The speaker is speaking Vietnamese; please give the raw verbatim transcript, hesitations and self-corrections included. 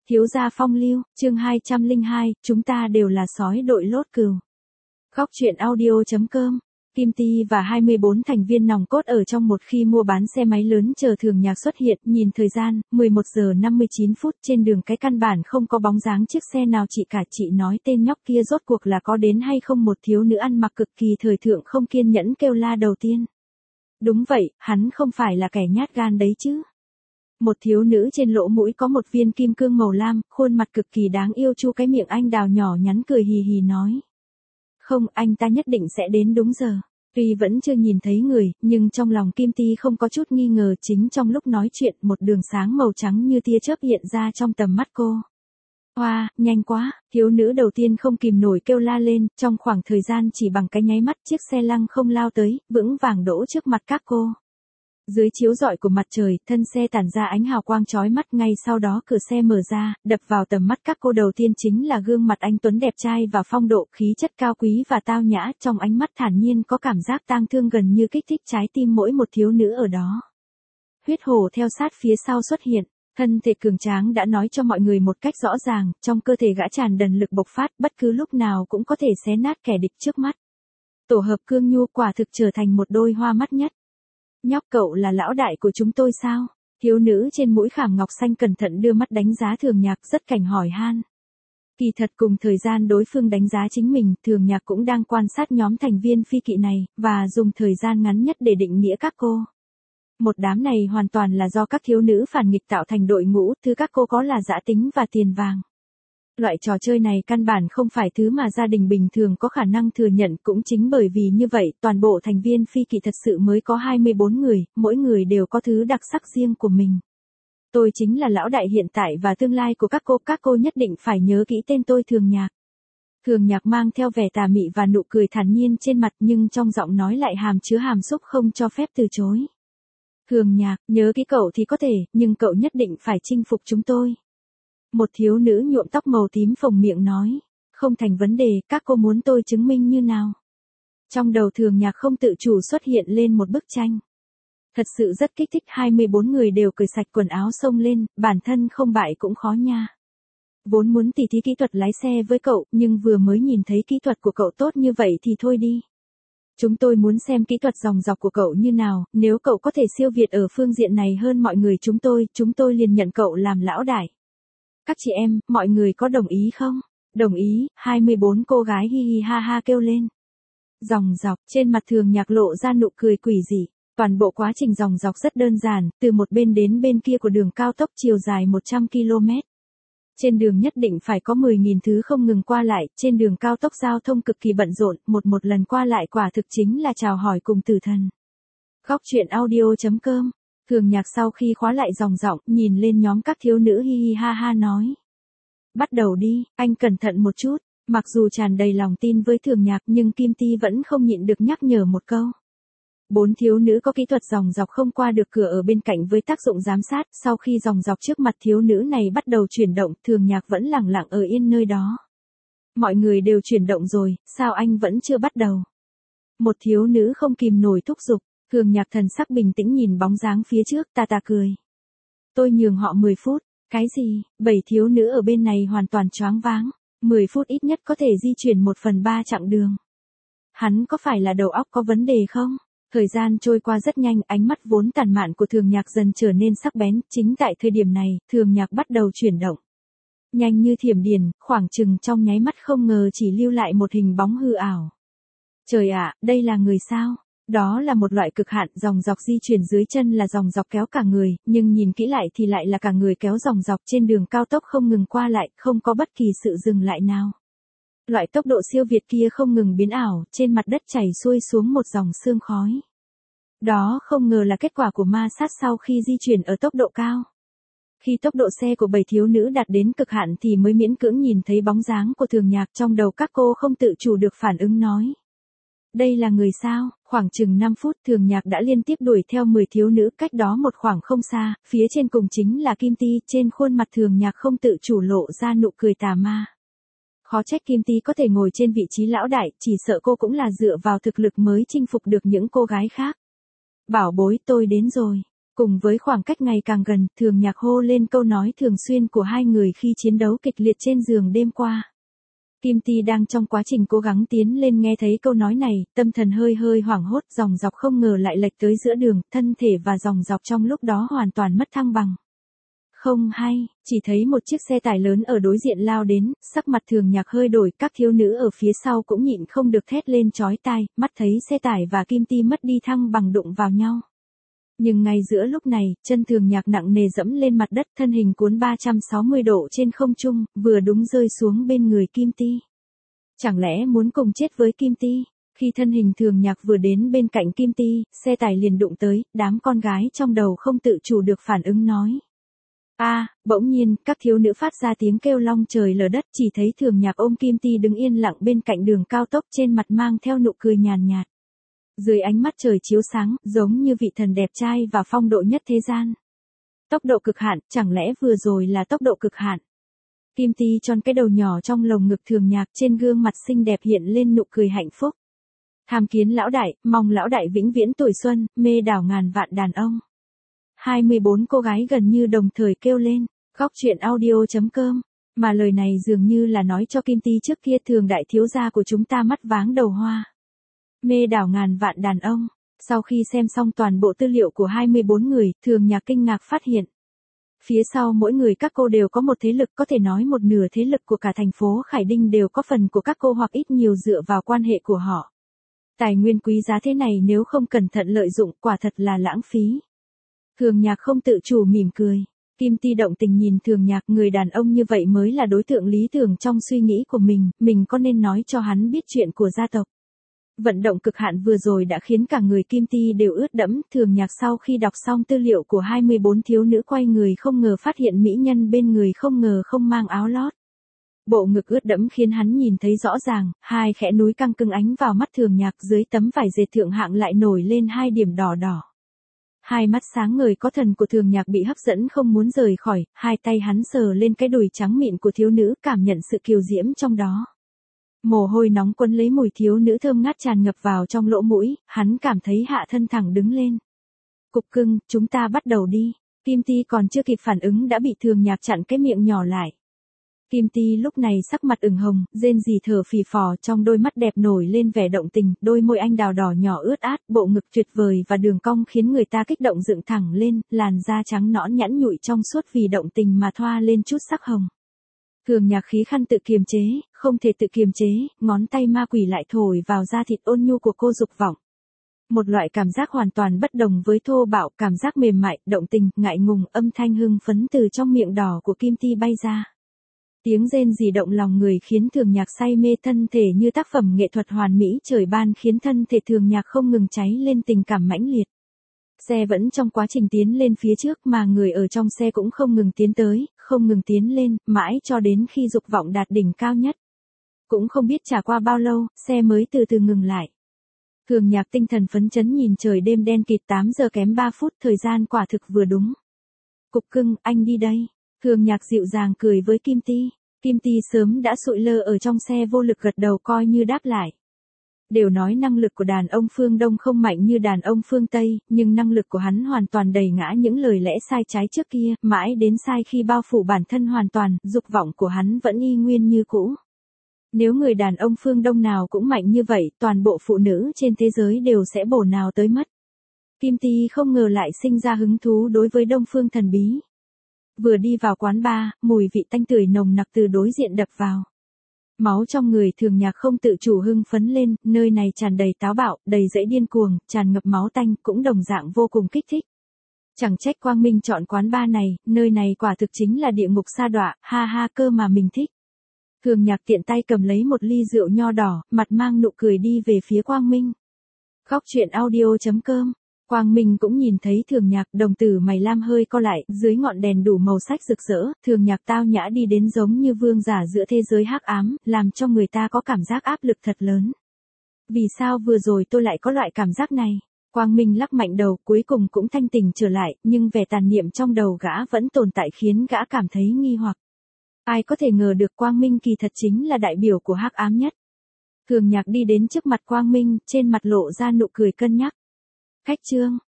Thiếu gia phong lưu, chương hai trăm lẻ hai, chúng ta đều là sói đội lốt cừu. Góc truyện audio.com. Kim Ti và hai mươi bốn thành viên nòng cốt ở trong một khi mua bán xe máy lớn chờ Thường Nhạc xuất hiện, nhìn thời gian, mười một giờ năm mươi chín phút, trên đường cái căn bản không có bóng dáng chiếc xe nào, chị cả chị nói tên nhóc kia rốt cuộc là có đến hay không. Một thiếu nữ ăn mặc cực kỳ thời thượng không kiên nhẫn kêu la đầu tiên. Đúng vậy, hắn không phải là kẻ nhát gan đấy chứ. Một thiếu nữ trên lỗ mũi có một viên kim cương màu lam, khuôn mặt cực kỳ đáng yêu, chu cái miệng anh đào nhỏ nhắn cười hì hì nói. Không, anh ta nhất định sẽ đến đúng giờ. Tuy vẫn chưa nhìn thấy người, nhưng trong lòng Kim Ti không có chút nghi ngờ. Chính trong lúc nói chuyện, một đường sáng màu trắng như tia chớp hiện ra trong tầm mắt cô. Hoa, wow, nhanh quá, thiếu nữ đầu tiên không kìm nổi kêu la lên. Trong khoảng thời gian chỉ bằng cái nháy mắt, chiếc xe lăng không lao tới, vững vàng đỗ trước mặt các cô. Dưới chiếu rọi của mặt trời, thân xe tản ra ánh hào quang chói mắt, ngay sau đó cửa xe mở ra, đập vào tầm mắt các cô đầu tiên chính là gương mặt anh tuấn đẹp trai và phong độ, khí chất cao quý và tao nhã, trong ánh mắt thản nhiên có cảm giác tang thương gần như kích thích trái tim mỗi một thiếu nữ ở đó. Huyết hổ theo sát phía sau xuất hiện, thân thể cường tráng đã nói cho mọi người một cách rõ ràng, trong cơ thể gã tràn đầy lực bộc phát, bất cứ lúc nào cũng có thể xé nát kẻ địch trước mắt. Tổ hợp Cương Nhu quả thực trở thành một đôi hoa mắt nhất. Nhóc, cậu là lão đại của chúng tôi sao? Thiếu nữ trên mũi khảm ngọc xanh cẩn thận đưa mắt đánh giá Thường Nhạc, rất cảnh hỏi han. Kỳ thật cùng thời gian đối phương đánh giá chính mình, Thường Nhạc cũng đang quan sát nhóm thành viên phi kỵ này, và dùng thời gian ngắn nhất để định nghĩa các cô. Một đám này hoàn toàn là do các thiếu nữ phản nghịch tạo thành đội ngũ, thứ các cô có là dã tính và tiền vàng. Loại trò chơi này căn bản không phải thứ mà gia đình bình thường có khả năng thừa nhận, cũng chính bởi vì như vậy, toàn bộ thành viên phi kỵ thật sự mới có hai mươi bốn người, mỗi người đều có thứ đặc sắc riêng của mình. Tôi chính là lão đại hiện tại và tương lai của các cô, các cô nhất định phải nhớ kỹ tên tôi, Thường Nhạc. Thường Nhạc mang theo vẻ tà mị và nụ cười thản nhiên trên mặt, nhưng trong giọng nói lại hàm chứa hàm xúc không cho phép từ chối. Thường Nhạc, nhớ kỹ cậu thì có thể, nhưng cậu nhất định phải chinh phục chúng tôi. Một thiếu nữ nhuộm tóc màu tím phồng miệng nói, không thành vấn đề, các cô muốn tôi chứng minh như nào? Trong đầu Thường Nhạc không tự chủ xuất hiện lên một bức tranh. Thật sự rất kích thích, hai mươi bốn người đều cởi sạch quần áo xông lên, bản thân không bại cũng khó nha. Vốn muốn tỉ thí kỹ thuật lái xe với cậu, nhưng vừa mới nhìn thấy kỹ thuật của cậu tốt như vậy thì thôi đi. Chúng tôi muốn xem kỹ thuật dòng dọc của cậu như nào, nếu cậu có thể siêu việt ở phương diện này hơn mọi người chúng tôi, chúng tôi liền nhận cậu làm lão đại. Các chị em, mọi người có đồng ý không? Đồng ý, hai mươi bốn cô gái hi hi ha ha kêu lên. Dòng dọc, trên mặt Thường Nhạc lộ ra nụ cười quỷ dị. Toàn bộ quá trình dòng dọc rất đơn giản, từ một bên đến bên kia của đường cao tốc chiều dài một trăm ki lô mét. Trên đường nhất định phải có mười nghìn thứ không ngừng qua lại, trên đường cao tốc giao thông cực kỳ bận rộn, một một lần qua lại quả thực chính là chào hỏi cùng tử thần. Góc truyện audio.com. Thường Nhạc sau khi khóa lại dòng giọng, nhìn lên nhóm các thiếu nữ hi hi ha ha nói. Bắt đầu đi, anh cẩn thận một chút. Mặc dù tràn đầy lòng tin với Thường Nhạc nhưng Kim Ti vẫn không nhịn được nhắc nhở một câu. Bốn thiếu nữ có kỹ thuật dòng dọc không qua được cửa ở bên cạnh với tác dụng giám sát, sau khi dòng dọc trước mặt thiếu nữ này bắt đầu chuyển động, Thường Nhạc vẫn lặng lặng ở yên nơi đó. Mọi người đều chuyển động rồi, sao anh vẫn chưa bắt đầu? Một thiếu nữ không kìm nổi thúc giục. Thường Nhạc thần sắc bình tĩnh nhìn bóng dáng phía trước, ta ta cười. Tôi nhường họ mười phút, cái gì? Bảy thiếu nữ ở bên này hoàn toàn choáng váng, mười phút ít nhất có thể di chuyển một phần ba chặng đường. Hắn có phải là đầu óc có vấn đề không? Thời gian trôi qua rất nhanh, ánh mắt vốn tàn mạn của Thường Nhạc dần trở nên sắc bén, chính tại thời điểm này, Thường Nhạc bắt đầu chuyển động. Nhanh như thiểm điện, khoảng chừng trong nháy mắt không ngờ chỉ lưu lại một hình bóng hư ảo. Trời ạ, đây là người sao? Đó là một loại cực hạn, dòng dọc di chuyển dưới chân là dòng dọc kéo cả người, nhưng nhìn kỹ lại thì lại là cả người kéo dòng dọc trên đường cao tốc không ngừng qua lại, không có bất kỳ sự dừng lại nào. Loại tốc độ siêu việt kia không ngừng biến ảo, trên mặt đất chảy xuôi xuống một dòng sương khói. Đó không ngờ là kết quả của ma sát sau khi di chuyển ở tốc độ cao. Khi tốc độ xe của bảy thiếu nữ đạt đến cực hạn thì mới miễn cưỡng nhìn thấy bóng dáng của Thường Nhạc, trong đầu các cô không tự chủ được phản ứng nói. Đây là người sao? Khoảng chừng năm phút Thường Nhạc đã liên tiếp đuổi theo mười thiếu nữ, cách đó một khoảng không xa, phía trên cùng chính là Kim Ti, trên khuôn mặt Thường Nhạc không tự chủ lộ ra nụ cười tà ma. Khó trách Kim Ti có thể ngồi trên vị trí lão đại, chỉ sợ cô cũng là dựa vào thực lực mới chinh phục được những cô gái khác. Bảo bối, tôi đến rồi. Cùng với khoảng cách ngày càng gần, Thường Nhạc hô lên câu nói thường xuyên của hai người khi chiến đấu kịch liệt trên giường đêm qua. Kim Ti đang trong quá trình cố gắng tiến lên nghe thấy câu nói này, tâm thần hơi hơi hoảng hốt, dòng dọc không ngờ lại lệch tới giữa đường, thân thể và dòng dọc trong lúc đó hoàn toàn mất thăng bằng. Không hay, chỉ thấy một chiếc xe tải lớn ở đối diện lao đến, sắc mặt Thường Nhạc hơi đổi, các thiếu nữ ở phía sau cũng nhịn không được thét lên chói tai, mắt thấy xe tải và Kim Ti mất đi thăng bằng đụng vào nhau. Nhưng ngay giữa lúc này, chân Thường Nhạc nặng nề dẫm lên mặt đất, thân hình cuốn ba trăm sáu mươi độ trên không trung, vừa đúng rơi xuống bên người Kim Ti. Chẳng lẽ muốn cùng chết với Kim Ti? Khi thân hình Thường Nhạc vừa đến bên cạnh Kim Ti, xe tải liền đụng tới, đám con gái trong đầu không tự chủ được phản ứng nói. A, à, bỗng nhiên, các thiếu nữ phát ra tiếng kêu long trời lở đất, chỉ thấy Thường Nhạc ôm Kim Ti đứng yên lặng bên cạnh đường cao tốc, trên mặt mang theo nụ cười nhàn nhạt. Dưới ánh mắt trời chiếu sáng, giống như vị thần đẹp trai và phong độ nhất thế gian. Tốc độ cực hạn, chẳng lẽ vừa rồi là tốc độ cực hạn? Kim Ti tròn cái đầu nhỏ trong lồng ngực Thường Nhạc, trên gương mặt xinh đẹp hiện lên nụ cười hạnh phúc. Tham kiến lão đại, mong lão đại vĩnh viễn tuổi xuân, mê đảo ngàn vạn đàn ông. hai mươi bốn cô gái gần như đồng thời kêu lên, góc truyện audio chấm com, mà lời này dường như là nói cho Kim Ti trước kia Thường đại thiếu gia của chúng ta mắt váng đầu hoa. Mê đảo ngàn vạn đàn ông. Sau khi xem xong toàn bộ tư liệu của hai mươi bốn người, Thường Nhạc kinh ngạc phát hiện. Phía sau mỗi người các cô đều có một thế lực, có thể nói một nửa thế lực của cả thành phố Khải Đinh đều có phần của các cô hoặc ít nhiều dựa vào quan hệ của họ. Tài nguyên quý giá thế này nếu không cẩn thận lợi dụng, quả thật là lãng phí. Thường Nhạc không tự chủ mỉm cười. Kim Ti động tình nhìn Thường Nhạc, người đàn ông như vậy mới là đối tượng lý tưởng trong suy nghĩ của mình, mình có nên nói cho hắn biết chuyện của gia tộc. Vận động cực hạn vừa rồi đã khiến cả người Kim Ti đều ướt đẫm, Thường Nhạc sau khi đọc xong tư liệu của hai mươi bốn thiếu nữ quay người không ngờ phát hiện mỹ nhân bên người không ngờ không mang áo lót. Bộ ngực ướt đẫm khiến hắn nhìn thấy rõ ràng, hai khẽ núi căng cứng ánh vào mắt Thường Nhạc, dưới tấm vải dệt thượng hạng lại nổi lên hai điểm đỏ đỏ. Hai mắt sáng ngời có thần của Thường Nhạc bị hấp dẫn không muốn rời khỏi, hai tay hắn sờ lên cái đùi trắng mịn của thiếu nữ, cảm nhận sự kiều diễm trong đó. Mồ hôi nóng quấn lấy mùi thiếu nữ thơm ngát tràn ngập vào trong lỗ mũi, hắn cảm thấy hạ thân thẳng đứng lên. Cục cưng, chúng ta bắt đầu đi. Kim Ti còn chưa kịp phản ứng đã bị Thường Nhạc chặn cái miệng nhỏ lại. Kim Ti lúc này sắc mặt ửng hồng, rên rỉ thở phì phò, trong đôi mắt đẹp nổi lên vẻ động tình, đôi môi anh đào đỏ nhỏ ướt át, bộ ngực tuyệt vời và đường cong khiến người ta kích động dựng thẳng lên, làn da trắng nõn nhẵn nhụi trong suốt vì động tình mà thoa lên chút sắc hồng. Thường Nhạc khí khăn tự kiềm chế, không thể tự kiềm chế, ngón tay ma quỷ lại thổi vào da thịt ôn nhu của cô dục vọng. Một loại cảm giác hoàn toàn bất đồng với thô bạo, cảm giác mềm mại, động tình, ngại ngùng, âm thanh hưng phấn từ trong miệng đỏ của Kim Ti bay ra. Tiếng rên rỉ động lòng người khiến Thường Nhạc say mê, thân thể như tác phẩm nghệ thuật hoàn mỹ trời ban khiến thân thể Thường Nhạc không ngừng cháy lên tình cảm mãnh liệt. Xe vẫn trong quá trình tiến lên phía trước mà người ở trong xe cũng không ngừng tiến tới, không ngừng tiến lên, mãi cho đến khi dục vọng đạt đỉnh cao nhất. Cũng không biết trải qua bao lâu, xe mới từ từ ngừng lại. Thường Nhạc tinh thần phấn chấn nhìn trời đêm đen kịt, tám giờ kém ba phút, thời gian quả thực vừa đúng. Cục cưng, anh đi đây. Thường Nhạc dịu dàng cười với Kim Ti. Kim Ti sớm đã sụi lơ ở trong xe vô lực gật đầu coi như đáp lại. Đều nói năng lực của đàn ông phương Đông không mạnh như đàn ông phương Tây, nhưng năng lực của hắn hoàn toàn đầy ngã những lời lẽ sai trái trước kia, mãi đến sai khi bao phủ bản thân hoàn toàn, dục vọng của hắn vẫn y nguyên như cũ. Nếu người đàn ông phương Đông nào cũng mạnh như vậy, toàn bộ phụ nữ trên thế giới đều sẽ bổ nào tới mất. Kim Ti không ngờ lại sinh ra hứng thú đối với Đông phương thần bí. Vừa đi vào quán bar, mùi vị tanh tưởi nồng nặc từ đối diện đập vào. Máu trong người Thường Nhạc không tự chủ hưng phấn lên, nơi này tràn đầy táo bạo, đầy dẫy điên cuồng, tràn ngập máu tanh, cũng đồng dạng vô cùng kích thích. Chẳng trách Quang Minh chọn quán bar này, nơi này quả thực chính là địa ngục sa đọa, ha ha cơ mà mình thích. Thường Nhạc tiện tay cầm lấy một ly rượu nho đỏ, mặt mang nụ cười đi về phía Quang Minh. Góc truyện audio chấm com. Quang Minh cũng nhìn thấy Thường Nhạc, đồng tử mày lam hơi co lại, dưới ngọn đèn đủ màu sắc rực rỡ, Thường Nhạc tao nhã đi đến giống như vương giả giữa thế giới hắc ám, làm cho người ta có cảm giác áp lực thật lớn. Vì sao vừa rồi tôi lại có loại cảm giác này? Quang Minh lắc mạnh đầu, cuối cùng cũng thanh tỉnh trở lại, nhưng vẻ tàn niệm trong đầu gã vẫn tồn tại khiến gã cảm thấy nghi hoặc. Ai có thể ngờ được Quang Minh kỳ thật chính là đại biểu của hắc ám nhất. Thường Nhạc đi đến trước mặt Quang Minh, trên mặt lộ ra nụ cười cân nhắc. Khách trương,